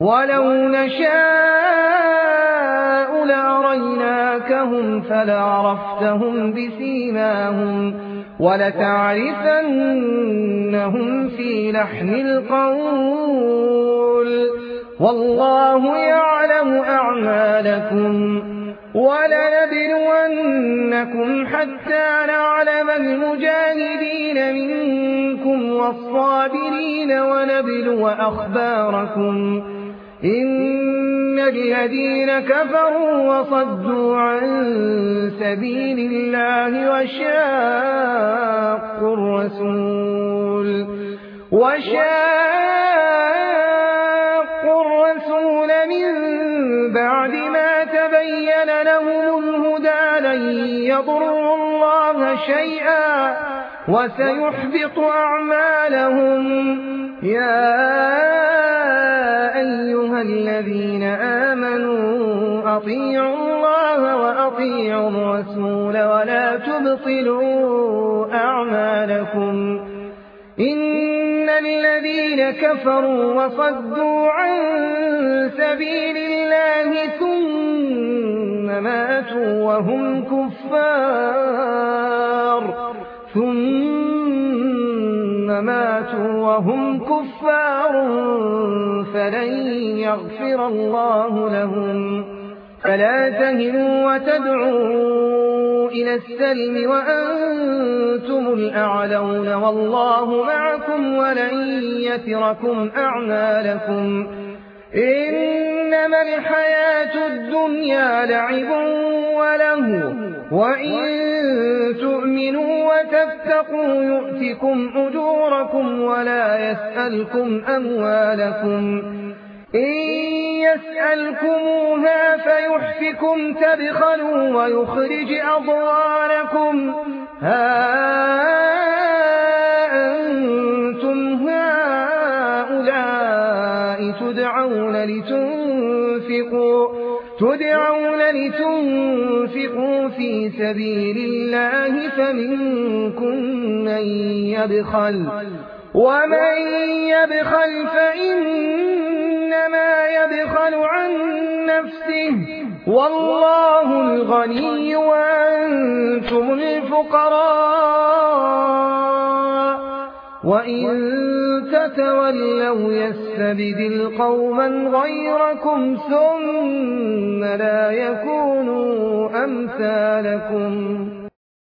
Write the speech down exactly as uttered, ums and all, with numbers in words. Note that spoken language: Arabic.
ولو نشاء لأريناكهم فلعرفتهم بسيماهم ولتعرفنهم في لحن القول والله يعلم أعمالكم ولنبلونكم حتى نعلم المجاهدين منكم والصابرين ونبلو أخباركم إن الذين كفروا وصدوا عن سبيل الله وشاقوا الرسول وشاقوا الرسول من بعد ما تبين لهم الهدى لن يضروا الله شيئا وسيحبط أعمالهم يا أيها الذين آمنوا أطيعوا الله وأطيعوا الرسول ولا تبطلوا أعمالكم إن الذين كفروا وصدوا عن سبيل الله ثم ماتوا وهم كفار ثم ماتوا وهم كفار فلن يغفر الله لهم فلا تهنوا وتدعوا إلى السلم وأنتم الأعلون والله معكم ولن يتركم أعمالكم إنما الحياة الدنيا لعب وله وإن تؤمنوا وتتقوا يؤتكم أجوركم ولا يسألكم أموالكم إن يسألكموها فيحفكم تبخلوا ويخرج أضغانكم ها أنتم هؤلاء تدعون لتنفقوا تدعون لتنفقوا في سبيل الله فمنكم من يبخل ومن يبخل فإنما يبخل عن نفسه والله الغني وأنتم الفقراء وإن تتولوا يستبدل قوما غيركم ثم لا يكونوا أمثالكم